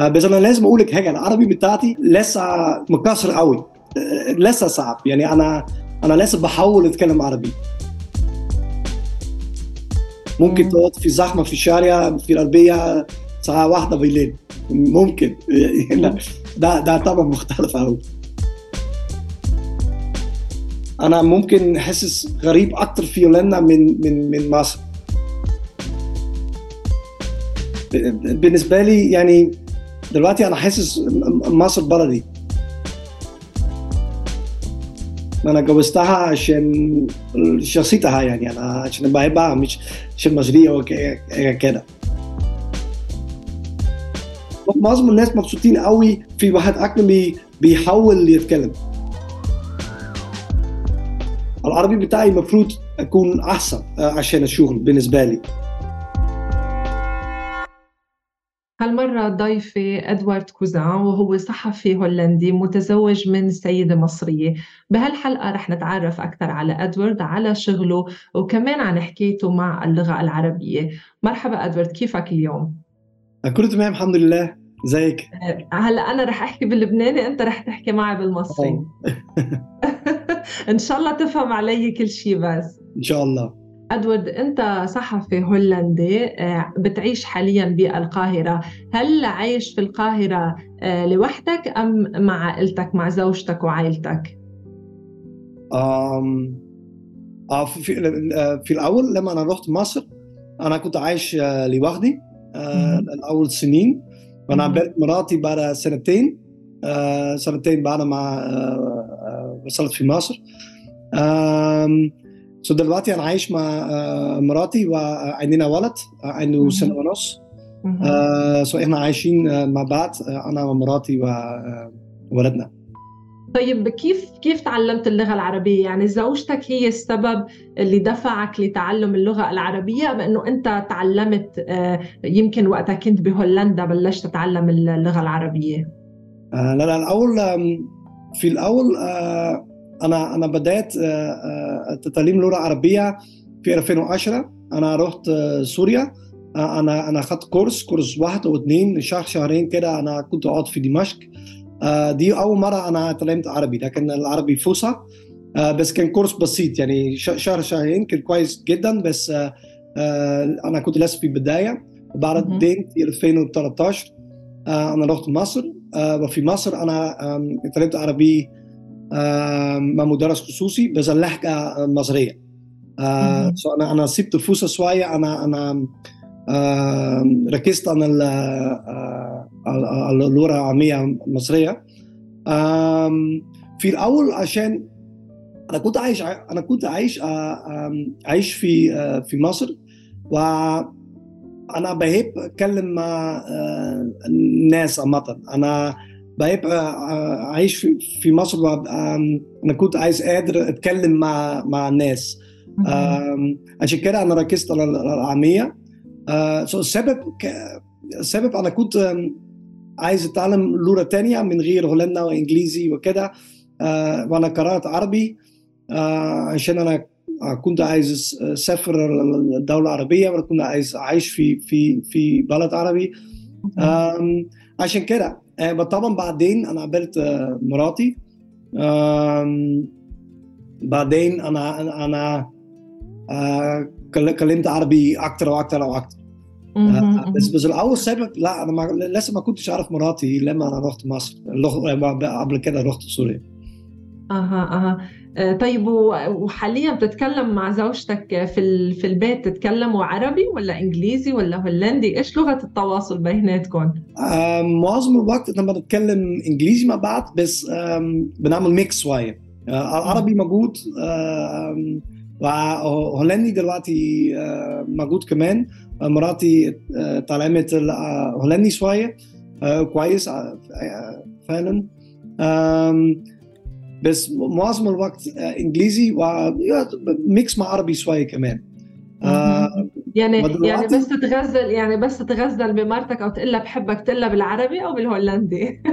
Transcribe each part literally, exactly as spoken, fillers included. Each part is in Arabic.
آه، بس انا لازم اقول لك حاجه، العربي بتاعتي لسه مكسر قوي، آه، لسه صعب يعني. انا انا لسه بحاول اتكلم عربي. ممكن مم. تقعد في زحمه في الشارع في القلبيه ساعه واحده بالليل، ممكن. لا، ده ده طبعا مختلف قوي. انا ممكن احسس غريب اكتر في هولندا من من من مصر. ب- بالنسبه لي يعني دلوقتي انا حاسس مصر بلدي. انا جوزتها عشان شخصيتها، يعني انا عشان بحبها، مش عشان مصريه وكده. معظم الناس مبسوطين قوي في واحد اجنبي بيحاول يتكلم العربي بتاعي. المفروض اكون احسن آه، عشان الشغل بالنسبه لي. هالمرة ضيفي إدوارد كوزان، وهو صحفي هولندي متزوج من سيدة مصرية. بهالحلقة رح نتعرف أكثر على إدوارد، على شغله، وكمان عن حكايته مع اللغة العربية. مرحبا إدوارد، كيفك اليوم؟ كله تمام الحمد لله. ازيك؟ آه، هلأ أنا رح أحكي باللبناني، أنت رح تحكي معي بالمصري. اه. إن شاء الله تفهم علي كل شيء. بس ان شاء الله. أدوارد، أنت صحفي هولندي، آه، بتعيش حاليا بالقاهرة. هل عايش في القاهرة آه، لوحدك أم مع عائلتك، مع زوجتك وعائلتك؟ آم، آه، في في آه، في الاول لما انا رحت مصر انا كنت عايش آه، لوحدي آه، مهم. الاول سنين. وانا مهم. قابلت مراتي بعد سنتين، آه، سنتين بعد ما آه، آه، وصلت في مصر. آم، سو دلوقتي انا عايش مع آه، مراتي وعندنا ولد آه، عنده سنه مهم. ونص. مهم. آه، سو احنا عايشين آه، مع بعض، آه، انا ومراتي وولدنا. طيب، كيف كيف تعلمت اللغة العربية؟ يعني زوجتك هي السبب اللي دفعك لتعلم اللغة العربية، أم إنه أنت تعلمت آه، يمكن وقتها كنت بهولندا بلشت تتعلم اللغة العربية؟ آه، لا لا الاول آم، في الاول آه، انا انا بدأت آه، آه، تعليم اللغه العربيه في ألفين وعشرة. انا رحت آه، سوريا. آه، انا انا اخذت كورس كورس واحد او اثنين شهر شهرين كده. انا كنت اقعد في دمشق. آه، دي اول مره انا تعلمت عربي، لكن العربي فصحى. آه، بس كان كورس بسيط يعني ش- شهر شهرين كان كويس جدا. بس آه، آه، انا كنت لسه في البدايه. مهم. وبعدين في ألفين وثلاثة عشر آه، انا رحت مصر. آه، وفي مصر انا آم، اتعلمت عربي آم، مع مدرس خصوصي بس اللهجه مصريه. آه، مهم. so انا انا سبت الفوسه شويه. انا انا آم، ركزت على ال- آه، على اللغه العاميه المصريه. آم، في الاول عشان انا كنت عايش انا كنت عايش آه، آم، عايش في آه، في مصر. وانا بحب اتكلم مع آه، الناس عامه. انا بحب آه، آه، عايش في في مصر. وأب- آم، انا كنت عايز قادر اتكلم مع مع الناس. مهم. آم، عشان كده انا ركزت على العاميه. آه، so السبب ك- السبب انا كنت آم، عايز اتعلم لغه تانية من غير هولندا وانجليزي وكده. آه، وانا قرأت عربي آه، عشان انا كنت عايز اسافر الدولة العربية، وانا كنت عايز اعيش في في في بلد عربي. مهم. آم، عشان كده آه، طبعا بعدين انا قابلت آه، مراتي. آم، بعدين انا انا آه، كل- كلمت عربي اكتر واكتر واكتر. آه، مهم. بس مهم. بس الاول سبب لا انا ما لسه ما كنتش اعرف مراتي لما انا رحت مصر. لغ- قبل كده رحت سوريا. اها اها. آه، طيب، و- وحاليا بتتكلم مع زوجتك في ال- في البيت، تتكلموا عربي ولا انجليزي ولا هولندي؟ ايش لغة التواصل بيناتكم؟ آم، معظم الوقت لما بنتكلم انجليزي مع بعض، بس آم، بنعمل ميكس شويه. آه، العربي موجود، آم، وهولندي دلوقتي آه، موجود كمان. آه، مراتي آه، اتعلمت الهولندي شويه آه، كويس آه، آه، فعلا. آم، بس معظم الوقت آه، انجليزي وميكس مع عربي شويه كمان. آه، مهم. يعني يعني بس ودلوقتي تتغزل يعني بس تتغزل بمرتك او تقول لها بحبك، تقول لها بالعربي او بالهولندي؟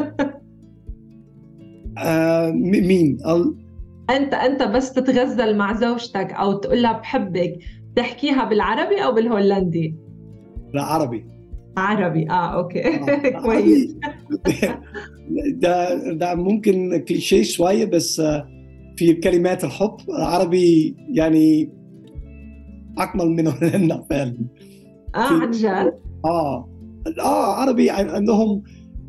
آه، م- مين؟ انت انت بس تتغزل مع زوجتك او تقول لها بحبك، تحكيها بالعربي او بالهولندي؟ لا، عربي. عربي اه اوكي آه، كويس. ده ده ممكن كليشيه شويه، بس في كلمات الحب العربي يعني اكمل من هولندا فعلا. اه عن جد؟ اه اه عربي عندهم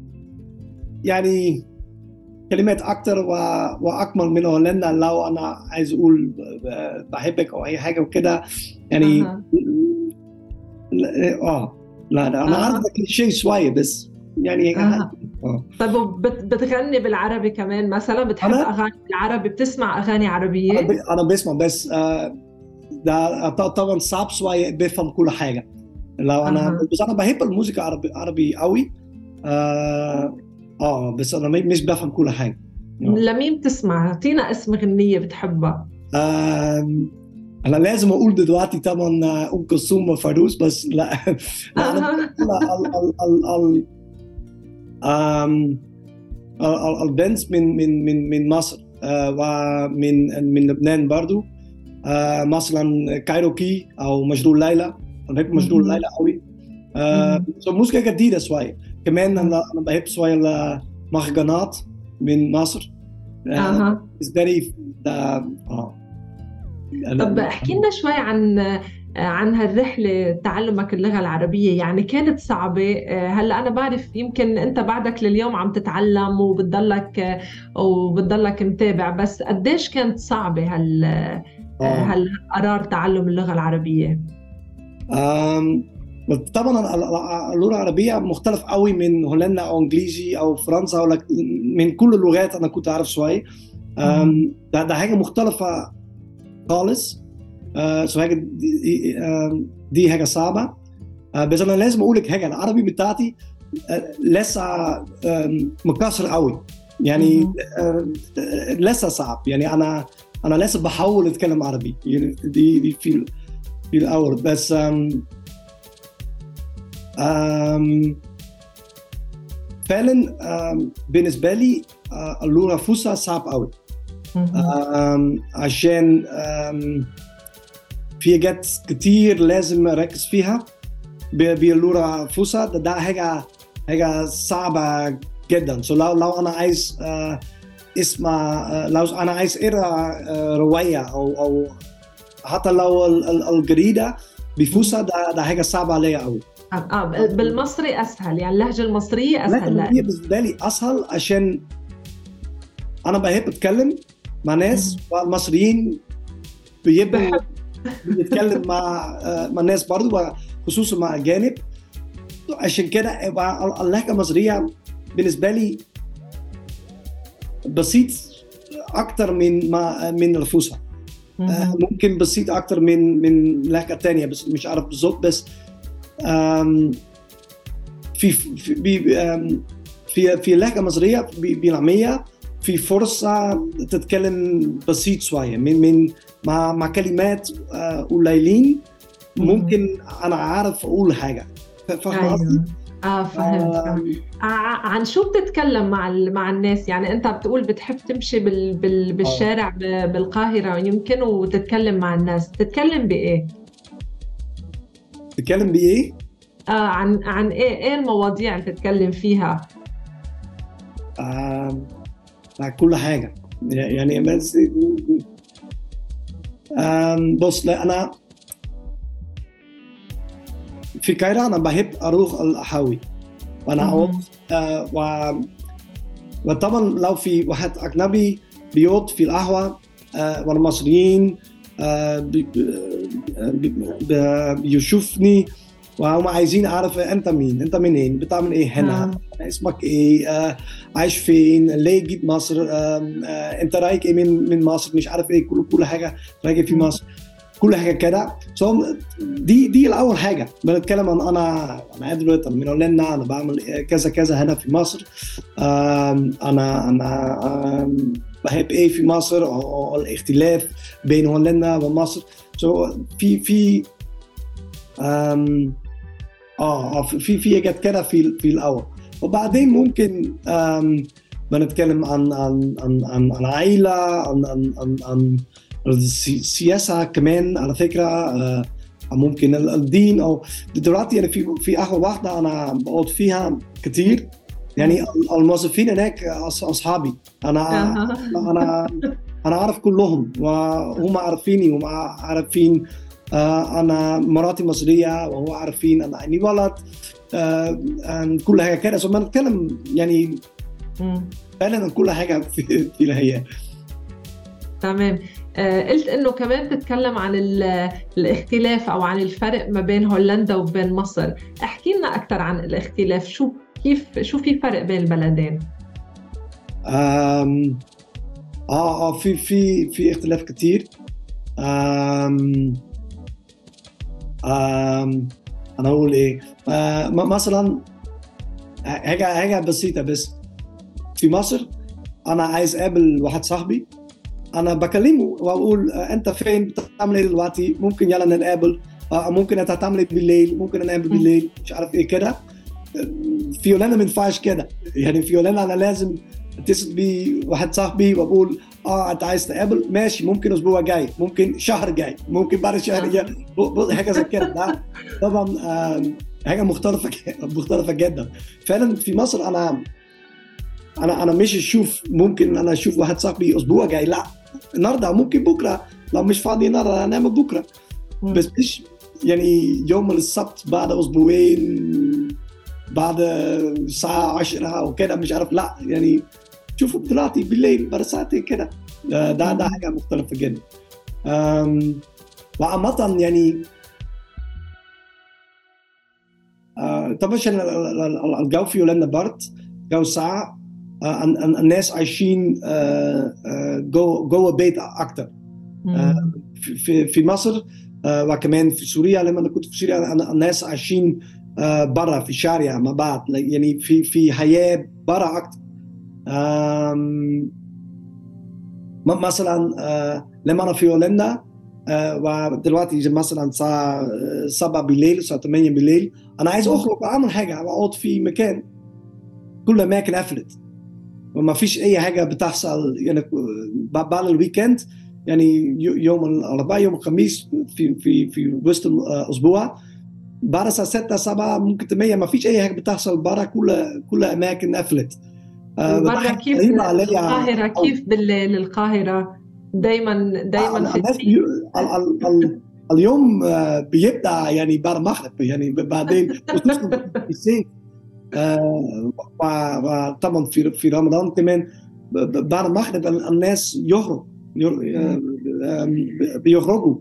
يعني كلمات اكتر و... واكمل من هولندا. لو انا عايز اقول بحبك او اي حاجه وكده يعني اها اه لا لا انا عارف اها كليشيه شويه بس يعني اها. اه. طيب وبت- بتغني بالعربي كمان مثلا؟ بتحب انا اغاني بالعربي؟ بتسمع اغاني انا ب... عربيه؟ انا بسمع بس آه ده طبعا صعب شويه بفهم كل حاجه. لو انا اها. بس انا بحب الموسيقى عربي عربي قوي. اه, آه بس انا مش بفهم كل حاجه. آه. لمين بتسمع؟ اعطينا اسم غنيه بتحبها. آه انا لازم اقول دلوقتي طبعا ام كلثوم وفيروز، بس لا لا انا اها ال ال ال ال آم، ال- ال- البنز من من من من مصر آه، ومن من لبنان برضو. آه، مثلا كايروكي او مجنون ليلى. انا بحب مجنون ليلى مهم. قوي. آه، مهم. so موسيقى جديده شويه كمان. مهم. انا أنا بحب شويه المهرجانات من مصر. آه، اها. بالنسبه لي ده اه طب أنا- احكي لنا شوي عن عن هالرحلة تعلمك اللغة العربية، يعني كانت صعبة؟ هلا أنا بعرف يمكن أنت بعدك لليوم عم تتعلم وبتضلك وبتضلك متابع، بس قديش كانت صعبة هال اه هالقرار تعلم اللغة العربية؟ آم، طبعا ال- ال- اللغه العربيه مختلف قوي من هولندا او انجليزي او فرنسا، ولا من كل اللغات انا كنت عارف شويه. مهم. آم، ده ده حاجه مختلفه خالص. آه، سو حاجه دي, آم، دي حاجه صعبه. آه، بس انا لازم اقول لك حاجه، العربي بتاعتي آه، لسه آم، مكسر قوي يعني. مهم. آه، لسه صعب يعني. انا انا لسه بحاول اتكلم عربي يعني. دي دي في في الاول بس آم، آم، فعلا آم، بالنسبه لي آه، اللغه الفصحى صعب قوي. مهم. آم، عشان آم، في حاجات كتير لازم اركز فيها ب- باللغه الفصحى. ده, ده حاجه حاجه صعبه جدا. so لو لو انا عايز آه، اسمع آه، لو انا عايز اقرا آه، روايه او او حتى لو ال- ال- الجريده بفصحى، ده ده حاجه صعبه عليا قوي. آه بالمصري أسهل، يعني اللهجة المصرية أسهل لكن لا؟ هي بالنسبه لي اسهل عشان انا بحب اتكلم مع ناس، مهم. والمصريين بيبقوا بحب. بيتكلم مع آه، مع الناس برضو، خصوصا مع اجانب. عشان كده يبقى اللهجه المصريه بالنسبه لي بسيط اكتر من ما من الفصحى. آه، مهم. ممكن بسيط اكتر من من لهجه تانية، بس مش عارف بالظبط. بس آم، في في بي- آم، في في اللهجه المصريه بالعاميه في فرصه تتكلم بسيط شويه من من مع مع كلمات آه، قليلين. مهم. ممكن انا عارف اقول حاجه. فاهم قصدي؟ ايوه اه فهمت فهمت. آم، ع- عن شو بتتكلم مع ال- مع الناس؟ يعني انت بتقول بتحب تمشي بال بال اه بالشارع ب- بالقاهرة يمكن وتتكلم مع الناس، تتكلم بايه؟ تتكلم بايه؟ اه عن عن ايه ايه المواضيع اللي تتكلم فيها؟ آم، مع كل حاجه يعني. بس آم، بص، لا انا في القاهره انا بحب اروح القهاوي وانا اقعد. مهم. آه، و وطبعا لو في واحد اجنبي بيقعد في القهوه آه، وانا مصريين آه، بي- بي- بي- بيشوفني وهم عايزين اعرف انت مين، انت منين، بتعمل ايه هنا، اه اسمك ايه، آه، عايش فين، ليه جيت مصر، آم، آه، انت رايك ايه من من مصر، مش عارف ايه، كل كل حاجه رايك في مصر، كل حاجه كده. so, دي دي الاول حاجه بنتكلم عن. انا انا ادوارد، انا من هولندا، انا بعمل كذا كذا هنا في مصر. آم، انا انا آم، بحب ايه في مصر، أو أو الاختلاف بين هولندا ومصر. so, في في آم، اه آه، في في حاجات كده في في الاول. وبعدين ممكن آم، بنتكلم عن عن عن عن عن عائله، عن عن عن, عن السياسه كمان على فكره. آه، ممكن الدين أو دلوقتي يعني في في قهوة واحدة أنا بقعد فيها كتير، يعني الموظفين هناك أصحابي. أنا أنا أنا أعرف كلهم وهم عارفيني وهم عارفين أنا مراتي مصرية وهو عارفين أنا إني ولد. كل حاجة كده، ثم نتكلم يعني فعلا كل حاجة في في الحياة. تمام. آه، قلت إنه كمان تتكلم عن الاختلاف أو عن الفرق ما بين هولندا وبين مصر. احكي لنا أكثر عن الاختلاف، شو كيف شو في فرق بين البلدين؟ آم آه آه في في في اختلاف كتير. آم آم أنا أقول إيه؟ آه مثلا حاجة حاجة بسيطة بس. في مصر أنا عايز أقابل واحد صاحبي، أنا بكلمه وأقول أنت فين، بتعمل إيه دلوقتي، ممكن يلا نتقابل، ممكن أنت هتعمل إيه بالليل، ممكن نقابل بالليل، مش عارف إيه كده. في هولندا ما ينفعش كده، يعني في هولندا أنا لازم اتصل بواحد صاحبي وأقول آه أنت عايز تقابل، ماشي، ممكن أسبوع جاي، ممكن شهر جاي، ممكن بعد شهر جاي، حاجة زي كده. ده طبعا حاجة مختلفة مختلفة جدا. فعلا في مصر أنا انا انا مش اشوف، ممكن انا اشوف واحد صاحبي اسبوع جاي، لا النهارده، ممكن بكره، لو مش فاضي النهارده هنعمل بكره. بس مش يعني يوم السبت بعد اسبوعين بعد الساعه عشرة او كده، مش عارف، لا يعني شوفوا دلوقتي بالليل بعد ساعتين كده. ده ده حاجه مختلفه جدا. وعامه يعني طبعا الجو في هولندا برد، جو ساعة، الناس عايشين جوه جوه بيت اكتر. في في مصر وكمان في سوريا، لما انا كنت في سوريا الناس عايشين برا في الشارع مع بعض، يعني في في حياه برا اكتر. مثلا لما انا في هولندا ودلوقتي مثلا الساعه سبعة بالليل، الساعه ثمانية بالليل، انا عايز اخرج واعمل حاجه، اقعد في مكان، كل الاماكن قفلت وما فيش اي حاجه بتحصل. يعني بعد الويكند، يعني يوم الاربعاء يوم الخميس في في في وسط الاسبوع بعد الساعه ستة سبعة ممكن ثمانية ما فيش اي حاجه بتحصل برا، كل كل اماكن قفلت. برا كيف القاهره؟ كيف بالليل القاهره دايما دايما في الناس بي... ال... ال... اليوم بيبدا يعني بعد المغرب، يعني بعدين في الصيف وطبعا في في رمضان كمان بعد المغرب الناس يخرج بيخرجوا.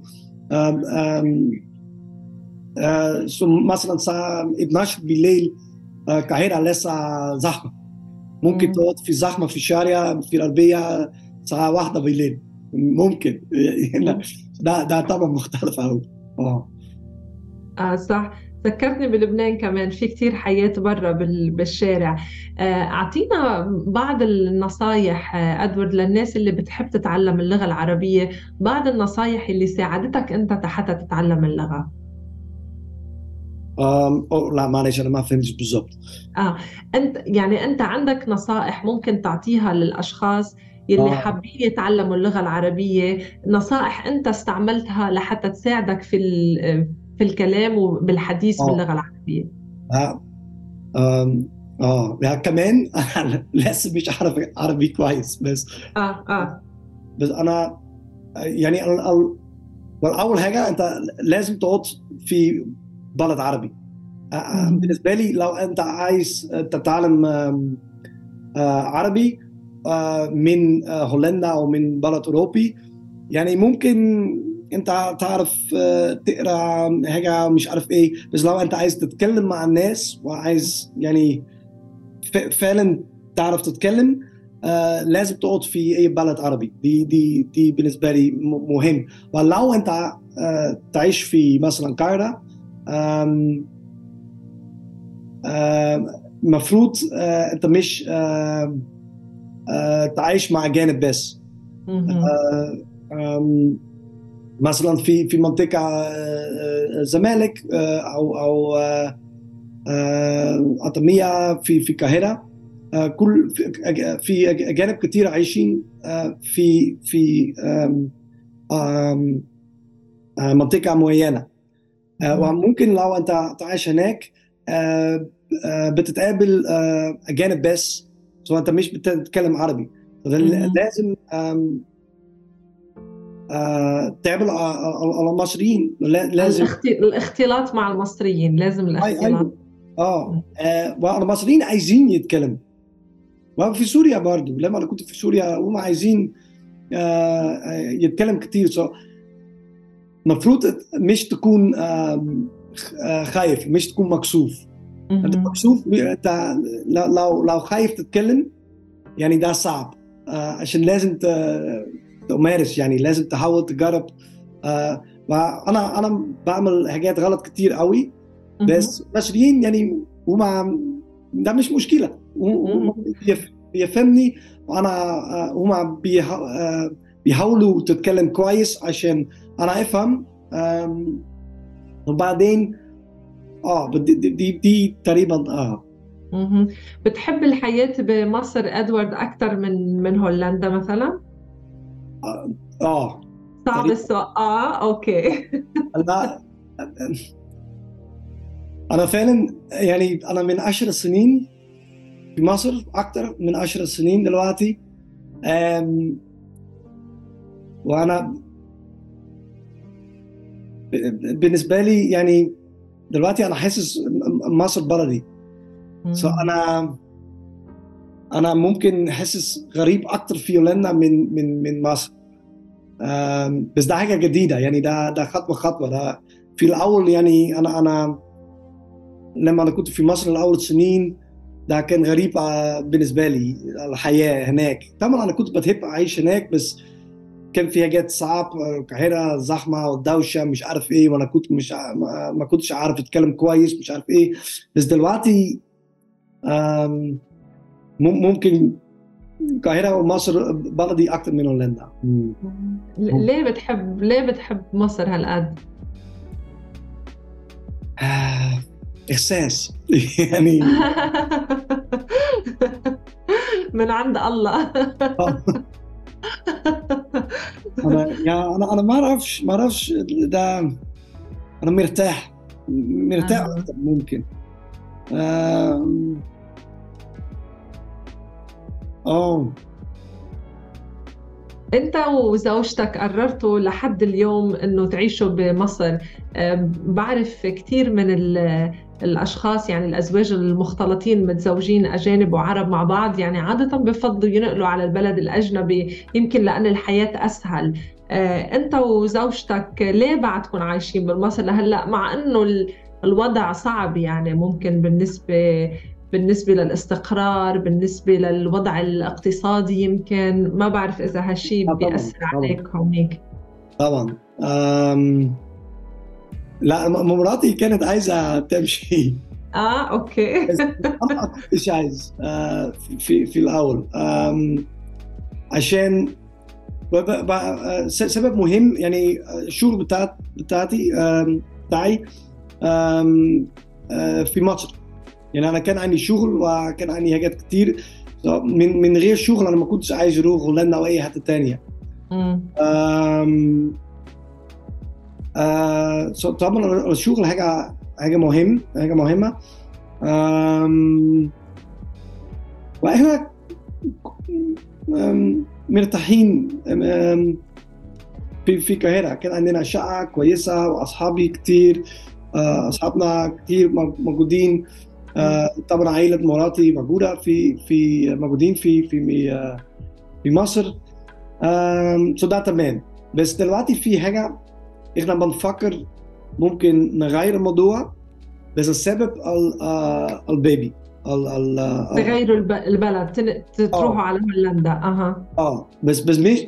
مثلا الساعة اثناشر بالليل القاهرة لسه زحمة، ممكن تقعد في زحمة في الشارع في الأربعة الساعة واحدة بالليل، ممكن. ده ده طبعا مختلف أوي. اه اه صح. ذكرتني بلبنان كمان في كتير حياة برا بالشارع. أعطينا بعض النصايح أدوارد للناس اللي بتحب تتعلم اللغة العربية، بعض النصايح اللي ساعدتك أنت حتى تتعلم اللغة. أم أو لا معلش أنا ما فهمتش بالضبط. آه أنت يعني أنت عندك نصائح ممكن تعطيها للأشخاص يلي آه. حابين يتعلموا اللغة العربية، نصائح أنت استعملتها لحتى تساعدك في في الكلام وبالحديث آه. باللغة العربية. آه آم آه يعني كمان أنا لسه مش عارف عربي كويس، بس آه آه بس أنا يعني أول حاجة أنت لازم تقعد في بلد عربي. بالنسبة لي لو أنت عايز تتعلم عربي من هولندا أو من بلد أوروبي، يعني ممكن أنت تعرف تقرأ حاجة مش عارف إيه، بس لو أنت عايز تتكلم مع الناس وعايز يعني فعلا تعرف تتكلم، لازم تقعد في أي بلد عربي. دي دي دي بالنسبة لي مهم. ولو أنت تعيش في مثلا القاهرة، مفروض آه، انت مش آه، آه، تعيش مع اجانب بس. مثلا في في منطقه الزمالك او او عطميه في في القاهره، كل في اجانب كتير عايشين في في منطقه معينه. آه، وممكن لو انت عايش هناك آه، آه، بتتقابل آه، اجانب بس، سو انت مش بتتكلم عربي، مهم. لازم آم، آه، تقابل على على- على المصريين، لا- لازم. الاخت... الاختلاط مع المصريين، لازم أي الاختلاط. ايوه. اه آه، والمصريين عايزين يتكلموا، وفي سوريا برضو لما انا كنت في سوريا هم عايزين آه، آه، يتكلم كتير. سو المفروض مش تكون آم، آه، خايف، مش تكون مكسوف. انت مهم. مكسوف، انت لو لو لو خايف تتكلم يعني ده صعب. آه، عشان لازم ت- تمارس، يعني لازم تحاول تجرب. آه، وانا انا بعمل حاجات غلط كتير قوي، مهم. بس المصريين يعني هما ده مش مشكلة، هما مهم. بيف- بيفهمني، وانا آه، هما بيح- آه، بيحاولوا تتكلم كويس عشان انا افهم. آم، وبعدين اه دي, دي, دي, دي تقريبا اه مهم. بتحب الحياة بمصر ادوارد اكثر من من هولندا مثلا؟ اه, آه صعب تقريبا. السؤال. اه اوكي. لا، انا فعلا يعني انا من عشر سنين في مصر، اكتر من عشر سنين دلوقتي. آم، وانا ب- بالنسبه لي يعني دلوقتي انا حاسس م- مصر بلدي. سو مم. انا انا ممكن حاسس غريب اكتر في هولندا من من من مصر. آم، بس ده حاجه جديده، يعني ده ده خطوه خطوه. ده في الاول يعني انا انا لما انا كنت في مصر الاول سنين ده كان غريب آه، بالنسبه لي الحياه هناك. طبعا انا كنت بحب اعيش هناك، بس كان في حاجات صعب. القاهره زحمه والدوشه مش عارف ايه، وانا كنت مش ع- ما ما كنتش عارف اتكلم كويس مش عارف ايه. بس دلوقتي آم، مم- ممكن القاهره ومصر بلدي اكتر من هولندا. مم. مم. ليه بتحب ليه بتحب مصر هالقد؟ آه، احساس يعني. من عند الله. آه، انا يعني انا انا ما اعرفش ما اعرفش ده. انا مرتاح، مرتاح آه. اكتر ممكن. آم، اه انت وزوجتك قررتوا لحد اليوم انه تعيشوا بمصر. آم، بعرف كثير من ال- الاشخاص، يعني الازواج المختلطين متزوجين اجانب وعرب مع بعض، يعني عادة بفضلوا ينقلوا على البلد الاجنبي، يمكن لان الحياة اسهل. آه، انت وزوجتك ليه بعدكم عايشين بمصر لهلا، مع انه ال- الوضع صعب، يعني ممكن بالنسبة بالنسبة للاستقرار، بالنسبة للوضع الاقتصادي، يمكن ما بعرف إذا هالشي آه، طبعا بيأثر طبعا عليك هونيك. طبعا. آم، لا، م- مراتي كانت عايزه تمشي. آه أوكي. بس انا ما كنتش عايز آه، في في الاول. آم، عشان ب- ب- ب- آه، س- سبب مهم يعني. آه، الشغل بتاعت بتاعتي آم، بتاعي آم، آه، في مصر. يعني انا كان عندي شغل وكان عندي حاجات كتير. من من غير شغل انا ما كنتش عايز اروح هولندا او اي حته تانية. أمم. آم، آه، so طبعا الشغل حاجه حاجه مهم حاجه مهمه. آم، واحنا آم، مرتاحين. آم، في في القاهره كان عندنا شقه كويسه واصحابي كتير. آه، اصحابنا كتير موجودين. أمم. آه، طبعا عائله مراتي موجوده في في موجودين في في آه، في مصر. آم، so ده تمام. بس دلوقتي في حاجه احنا بنفكر ممكن نغير الموضوع. بس السبب ال- آه، البيبي. ال ال اه تغيروا الب- البلد، تن- ت- تروحوا اه على هولندا. أها. آه. بس بس مش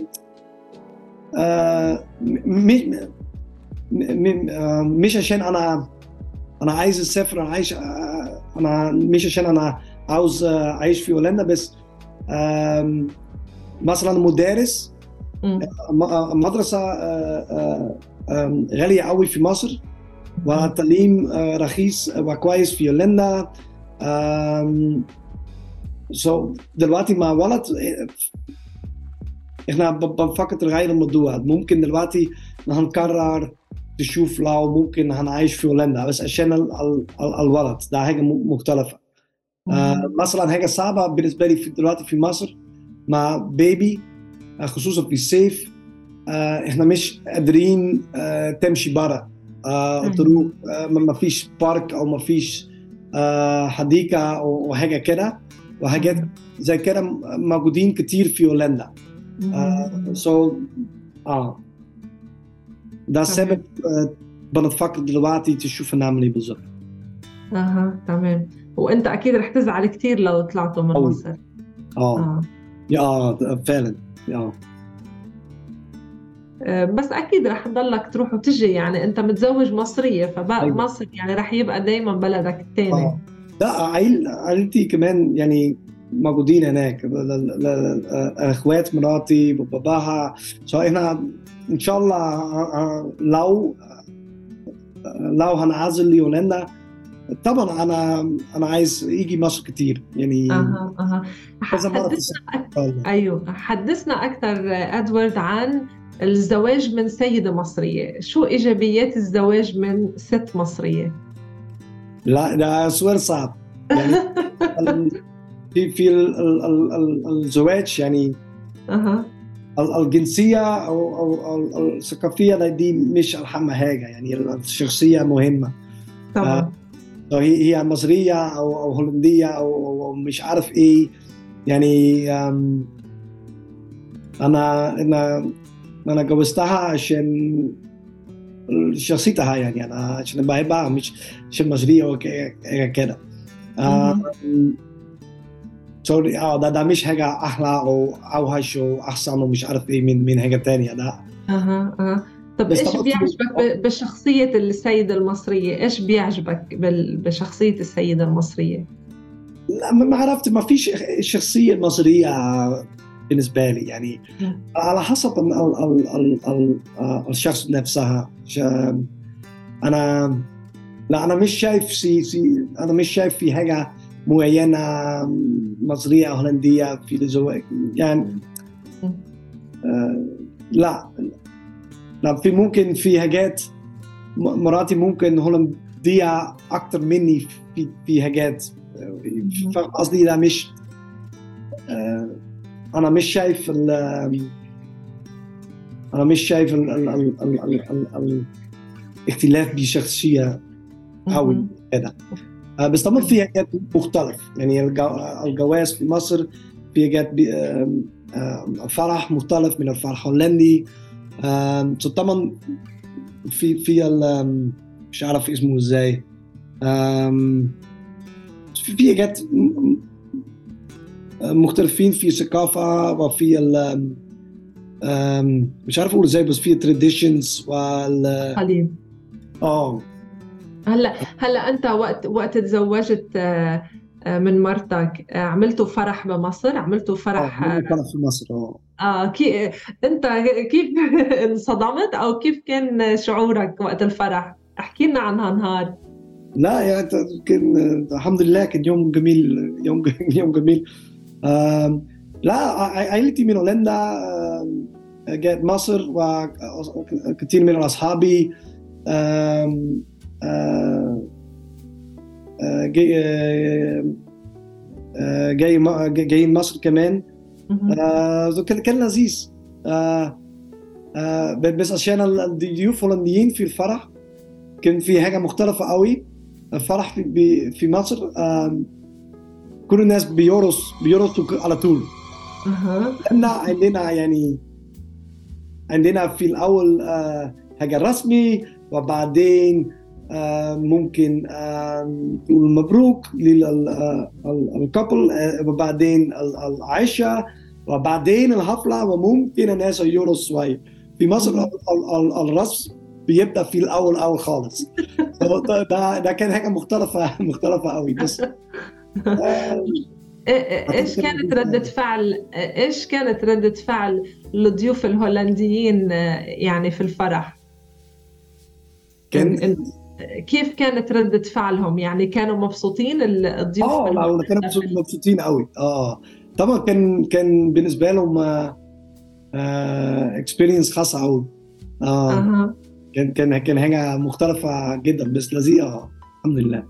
آه مش م- آه، مش عشان انا انا عايز اسافر. انا عايش آه، انا مش عشان انا عاوز آه، اعيش في هولندا بس. آم، مثلا مدرس أمم. م- آه، مدرسة آه، آه، آم، غالية قوي في مصر، أمم. والتعليم آه، رخيص وكويس في هولندا. آم، so دلوقتي مع ولد احنا ب- بنفكر نغير الموضوع. ممكن دلوقتي هنقرر تشوف لو ممكن هنعيش في هولندا بس عشان ال ال ال الولد ده حاجة مختلفة. آه مثلا حاجة صعبة بالنسبة لي في دلوقتي في مصر مع بيبي، آه خصوصا في الصيف، آه احنا مش قادرين آه تمشي برا، آه تروح، آه ما فيش بارك او ما فيش آه حديقة او حاجة كده، وحاجات زي كده موجودين كتير في هولندا. آه so اه ده السبب. آه بنفكر دلوقتي تشوف نعمل ايه بالظبط. اها تمام. وانت اكيد رح تزعل كتير لو طلعتوا من مصر. اه اه يا فعلا اه بس اكيد رح تضلك تروح وتجي، يعني انت متزوج مصرية فبقى مصر يعني رح يبقى دايما بلدك الثاني. اه لا عيل عيلتي كمان يعني موجودين هناك، اخوات مراتي وباباها، فاحنا ان شاء الله لو لو هنعزل لهولندا طبعا انا انا عايز يجي مصر كتير يعني. اها اها حدثنا أك... ايوه حدثنا اكثر ادوارد عن الزواج من سيدة مصرية، شو ايجابيات الزواج من ست مصرية؟ لا ده سؤال صعب يعني. في في الزواج يعني اها الجنسية أو أو الثقافية دي مش أهم حاجة، يعني الشخصية مهمة طبعا. آه هي هي مصرية أو أو هولندية أو, أو مش عارف إيه يعني. أنا أنا أنا جوزتها عشان شخصيتها، يعني أنا عشان بحبها مش عشان مصرية أو كده. سوري اه ده ده مش حاجة أحلى أو أوحش أو أحسن ومش عارف إيه من من حاجة تانية ده. اها اها طب ايش بيعجبك بشخصية السيدة المصرية؟ ايش بيعجبك بشخصية السيدة المصرية؟ لا ما عرفت، ما فيش الشخصية المصرية بالنسبة لي يعني م. على حسب ال ال ال ال الشخص نفسها. أنا لا أنا مش شايف سي سي أنا مش شايف في حاجة معينة مصرية أو هولندية في الزواج يعني. آه لا لا في ممكن في حاجات مراتي ممكن هولندية أكتر مني في في حاجات، قصدي ده مش آه أنا مش شايف ال أنا مش شايف ال ال ال ال ال الاختلاف بشخصية أوي كده. آه بس طبعا في حاجات مختلف يعني الجواز في مصر في حاجات فرح مختلف من الفرح الهولندي. آه طبعا في في مش عارف اسمه ازاي، في في حاجات مختلفين في الثقافة وفي ال مش عارف اقول ازاي، بس في traditions وال قليل. اه هلا هلا انت وقت وقت تزوجت من مرتك عملتوا فرح بمصر؟ عملتوا فرح اه فرح في مصر اه اه كي... انت كيف انصدمت او كيف كان شعورك وقت الفرح؟ احكي لنا عنها نهار. لا يعني كان الحمد لله كان يوم جميل، يوم يوم جميل. آم لا عائلتي من هولندا جاءت مصر وكثير من اصحابي آم آم جاي جاي جايين مصر كمان. آه كان لذيذ. آه آه بس عشان الضيوف الهولنديين في الفرح كان في حاجة مختلفة قوي. الفرح في في مصر آه كل الناس بيرقص بيرقصوا على طول. أه. لأن عندنا يعني عندنا في الأول آه حاجة رسمي وبعدين آه ممكن نقول آه مبروك للكابل آه وبعدين العشاء وبعدين الحفلة وممكن الناس يرقصوا شوية. في مصر الرسم بيبدأ في الأول أول خالص. ده ده كان حاجة مختلفة مختلفة قوي. بس آه ايش كانت ردة فعل ايش كانت ردة فعل الضيوف الهولنديين يعني في الفرح؟ كان كيف كانت ردة فعلهم؟ يعني كانوا مبسوطين الضيوف؟ اه لا كانوا مبسوطين قوي. اه طبعا كان كان بالنسبة لهم اكسبيرينس خاصة قوي. اه كان كان كان حاجة مختلفة جدا بس لذيذة الحمد لله.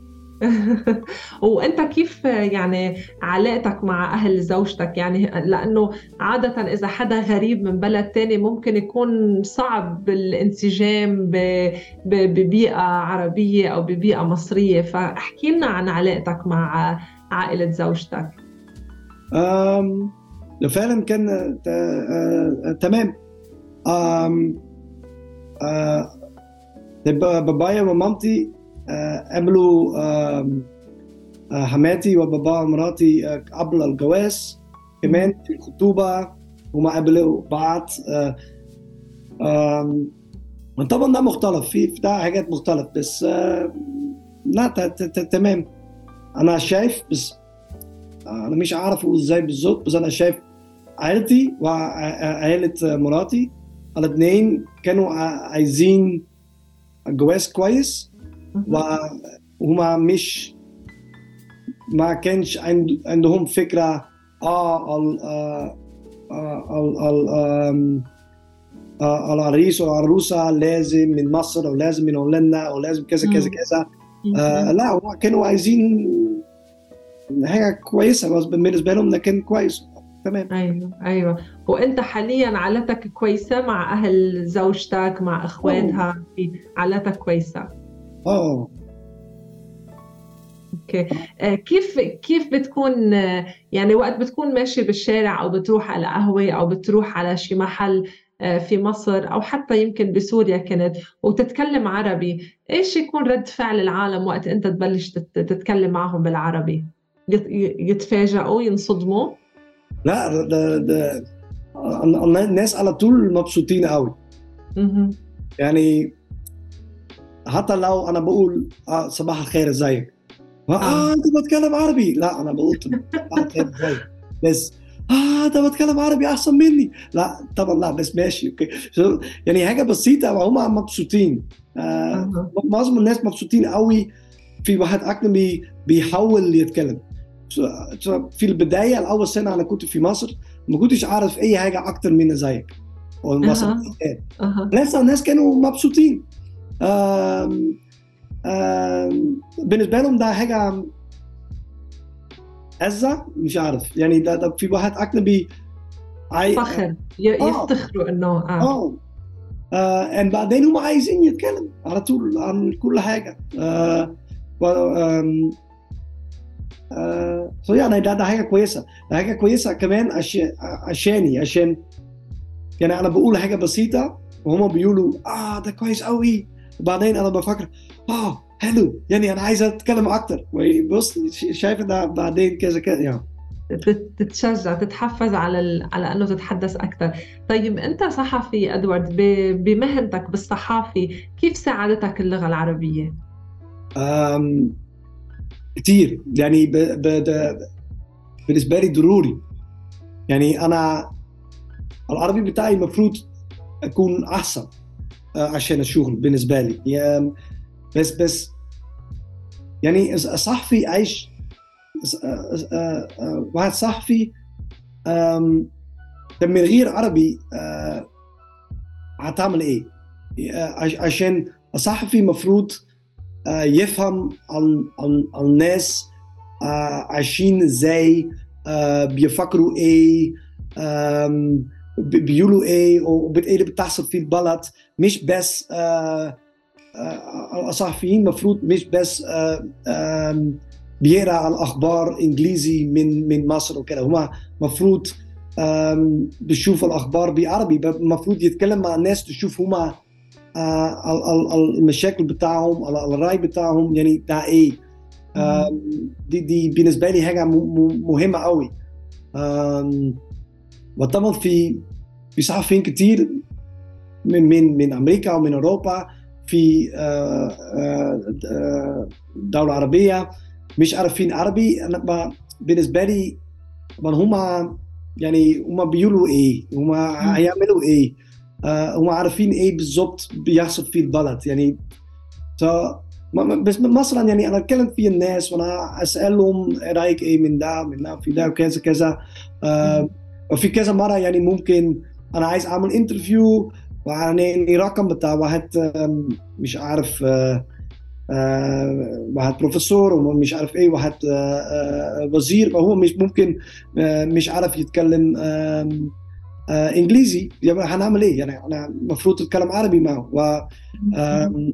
وانت كيف يعني علاقتك مع اهل زوجتك؟ يعني لانه عادة اذا حدا غريب من بلد تاني ممكن يكون صعب الانسجام ب- ب- ببيئة عربية او ببيئة مصرية، فاحكي لنا عن علاقتك مع عائلة زوجتك. أم فعلا كان ت- آه، آه، تمام. أم آه، بابايا ومامتي آه، قابلوا آم، آه، حماتي وبابا ومراتي آه، قبل الجواز كمان في الخطوبة، وما قابلوا بعض. آه، آم، طبعا ده مختلف في في ده حاجات مختلف بس آه، لا ت- ت- ت- تمام. انا شايف بس آه، انا مش عارف ازاي بالظبط، بس انا شايف عائلتي وعائلة مراتي الاثنين كانوا ع- عايزين جواز كويس، وهما مش ما كانش عند عندهم فكرة اه ال آه آه ال ال آم، آه العريس والعروسة لازم من مصر او لازم من هولندا او لازم كذا كذا كذا. آه لا هم كانوا عايزين حاجة كويسة، بس بالنسبة لهم ده كان كويس تمام. ايوه ايوه. وانت حاليا علاقتك كويسة مع اهل زوجتك، مع اه اخواتها، في علاقتك كويسة؟ اه اوكي. آه، كيف كيف بتكون آه، يعني وقت بتكون ماشي بالشارع او بتروح على قهوة او بتروح على شي محل آه، في مصر او حتى يمكن بسوريا كنت وتتكلم عربي، ايش يكون رد فعل العالم وقت انت تبلش تت- تتكلم معهم بالعربي؟ يت- يتفاجئوا، ينصدموا؟ لا ده ده الناس على طول مبسوطين قوي. مهم. يعني حتى لو انا بقول آه صباح الخير ازيك، اه اه انت بتكلم عربي، لا انا بقول صباح الخير ازيك بس، اه انت بتكلم عربي احسن مني، لا طبعا لا بس ماشي اوكي. So، يعني حاجه بسيطه وهم مبسوطين. آه اه معظم الناس مبسوطين قوي في واحد اجنبي بيحاول يتكلم. So، so في البدايه الاول سنه انا كنت في مصر ما كنتش عارف اي حاجه اكتر من ازيك والمصري. اه اه لسه الناس كانوا مبسوطين. آم آم بالنسبه لهم ده حاجه أزة مش عارف يعني ده, ده في واحد أجنبي عاي... فخر، ي- آه يفتخروا انه اه آه آه and بعدين هم عايزين يتكلم على طول عن كل حاجة. آه و... آم، آه so يعني ده, ده حاجة كويسة. ده حاجة كويسة كمان عشان عشاني عشان يعني أنا بقول حاجة بسيطة وهم بيقولوا آه ده كويس قوي، وبعدين أنا بفكر آه حلو يعني أنا عايز أتكلم أكتر، بص شايف ده بعدين كذا كذا يعني. تت- تتشجع، تتحفز على ال... على انه تتحدث اكثر. طيب انت صحفي ادوارد، ب... بمهنتك بالصحافي كيف ساعدتك اللغة العربية؟ آم، كتير يعني ب... ب... ب... بالنسبه لي ضروري. يعني انا العربي بتاعي المفروض اكون احسن آه، عشان الشغل بالنسبه لي يعني. بس بس يعني صحفي عايش آه، آه، آه، واحد صحفي آم، طب من غير عربي آه، هتعمل ايه؟ آه، عش- عشان الصحفي المفروض آه، يفهم عن عن عن الناس آه، عايشين ازاي، آه، بيفكروا ايه، آم، بي- بيقولوا ايه وايه اللي بتحصل في البلد. مش بس آه، آه، الصحفيين المفروض مش بس آه، آم، بيقرا الاخبار انجليزي من من مصر وكده. هما المفروض بيشوف الاخبار بعربي، المفروض يتكلم مع الناس تشوف هما آه، ال- ال- المشاكل بتاعهم، ال- الرأي بتاعهم يعني ده ايه. مهم. آم، دي دي بالنسبه لي حاجه م- م- مهمه قوي. آم، وطبعا في في صحفيين كتير من من من امريكا ومن اوروبا في آه، آه، آه، دولة عربية مش عارفين عربي. انا ب- بالنسبه لي طبعا هما يعني هما بيقولوا ايه، هما مم. هيعملوا ايه، آه، هما عارفين ايه بالظبط بيحصل في البلد يعني. ف بس مثلا يعني انا اتكلم في الناس وانا اسالهم إيه رايك ايه من ده من ده في ده وكذا كذا. آه مم. وفي كذا مره يعني ممكن انا عايز اعمل انترفيو يعني رقم بتاع واحد آم، مش عارف آه، آه، واحد بروفيسور ومش عارف ايه، واحد آه، آه، وزير، فهو مش ممكن آه، مش عارف يتكلم آم، آه، انجليزي، يبقى هنعمل ايه؟ يعني انا المفروض اتكلم عربي معه. و آم،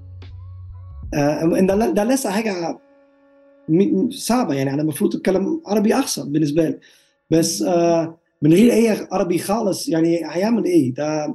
آه، إن ده ده لسه حاجه م- صعبه، يعني انا المفروض اتكلم عربي احسن بالنسبه لي. بس آه، من غير اي عربي خالص يعني هيعمل ايه ده؟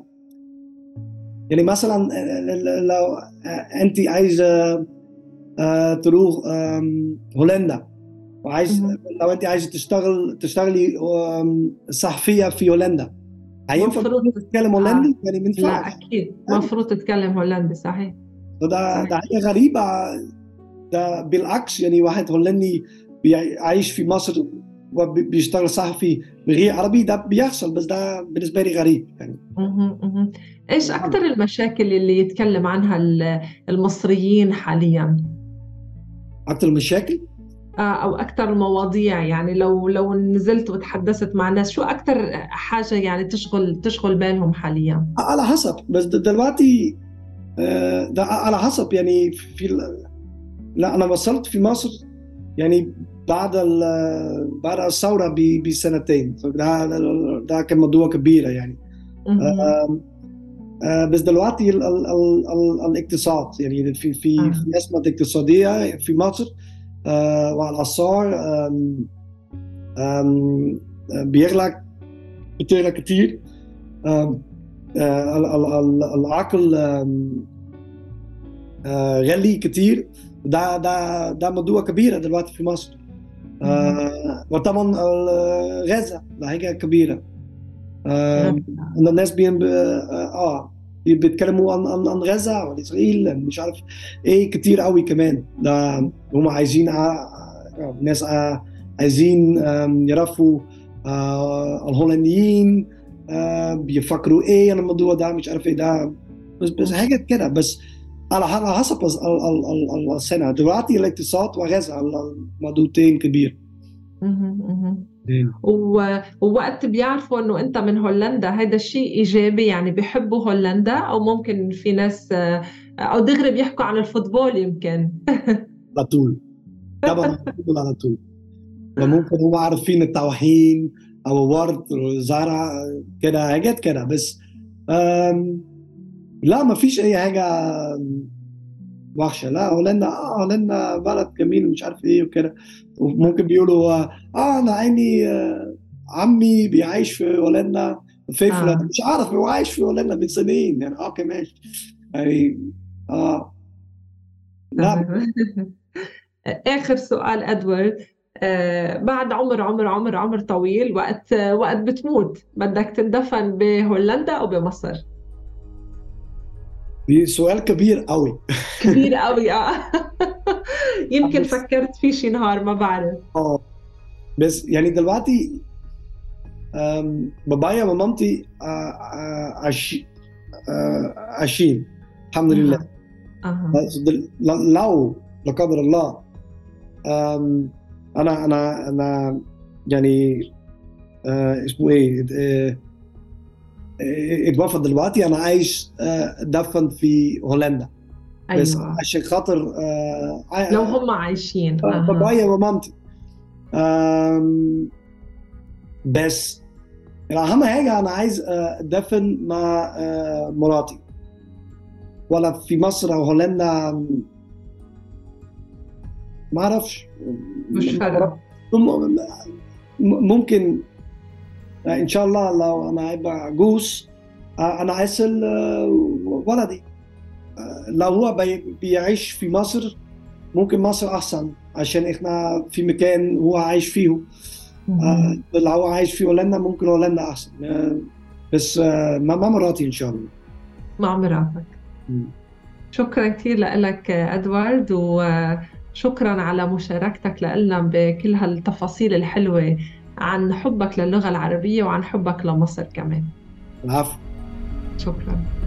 يعني مثلا آه، لو آه، انت عايزه آه، تروح آم، هولندا، وعايز، لو انت عايزه تشتغل تشتغلي آم، صحفيه في هولندا، هينفع مفروض. تتكلم آه. هولندي؟ يعني ما لا ينفعش. أكيد مفروض تتكلم هولندي، صحيح. ده ده صحيح. حاجه غريبه. ده بالعكس، يعني واحد هولندي بيعيش في مصر وبيشتغل صحفي من غير عربي، ده بيحصل، بس ده بالنسبه لي غريب يعني. مهم. مهم. إيش أكثر المشاكل اللي يتكلم عنها ال- المصريين حاليا؟ اكتر مشاكل. آه، أو أكثر المواضيع، يعني لو لو نزلت وتحدثت مع الناس، شو أكثر حاجة يعني تشغل تشغل بالهم حاليا؟ على حسب، بس دلوقتي آه، ده على حسب يعني. في ال- لا انا وصلت في مصر يعني بعد ال- بعد الثوره ب- بسنتين، ده ده كان موضوع كبير يعني. مهم. آم، آه، بس دلوقتي ال ال ال ال الاقتصاد، يعني في في آه. في ازمه اقتصاديه في مصر، آه، وعلى الاسعار آم، آم، آه، بيغلى بتغلى كتير. آم، آه، ال- ال- ال- العقل آم، آه، غالي كتير. ده ده ده موضوع كبير دلوقتي في مصر. مهم. آه، وطبعا ال- غزة ده حاجة كبيرة. آه، غير. ان الناس بين اه آه، بيتكلموا عن عن عن غزة وعن اسرائيل، مش عارف ايه كتير قوي كمان. ده هم عايزين آه، آه، ناس آه، عايزين آم، يعرفوا آه، الهولنديين آه، بيفكروا ايه عن الموضوع ده، مش عارف ايه ده. بس بس مهم. حاجات كده بس. على على حسب ال- ال- ال- السنة. دلوقتي الاقتصاد وغزة الموضوعين كبير. مهم. مهم. و- ووقت بيعرفوا انه انت من هولندا، هذا الشيء ايجابي، يعني بيحبوا هولندا، او ممكن في ناس آه، او دغري بيحكوا عن الفوتبول يمكن. على طول، طبعا بيقول على طول. وممكن هم عارفين الطواحين او ورد زرع كده، حاجات كده بس. أم لا، ما فيش اي حاجه وحشه. لا، هولندا اه هولندا بلد جميل ومش عارف ايه وكده. وممكن بيقولوا اه آه، انا عيني آه، عمي بيعيش في هولندا، في فلان اه. مش عارف هو عايش في هولندا من سنين يعني. اه كمان يعني اه لا. تمام. آخر سؤال أدوارد. آه بعد عمر عمر عمر عمر طويل، وقت وقت بتموت بدك تندفن بهولندا أو بمصر؟ دي سؤال كبير قوي. كبير قوي آه. يمكن بس فكرت فيه شي نهار، ما بعرف. اه بس يعني دلوقتي آم، بابايا ومامتي آه، آه، عايش- آه، عايشين الحمد لله. أها. أها. بس دل- لو لا قدر الله آم، انا انا انا يعني آه، اسمه ايه آه، آه، اتوفى دلوقتي، انا عايش آه، دفن في هولندا. بس أيوة. عشان خاطر آه، لو آه، هم عايشين. آه، أها. بابايا ومامتي. آم، بس اهم حاجه انا عايز آه، ادفن مع آه، مراتي، ولا في مصر او هولندا ما اعرفش. مش ما فارقة. بعرف. م- ممكن ان شاء الله لو انا هيبقى عجوز آه، انا عايز آه، ولدي آه، لو هو بي- بيعيش في مصر، ممكن مصر احسن عشان احنا في مكان هو عايش فيه. آه، مهم. لو هو عايش في هولندا ممكن هولندا احسن آه، بس آه، مع مع مراتي ان شاء الله. مع مرافق. شكرا كثير لك أدوارد، وشكرا على مشاركتك لنا بكل هالتفاصيل الحلوة عن حبك للغة العربية وعن حبك لمصر كمان. العفو. شكرا.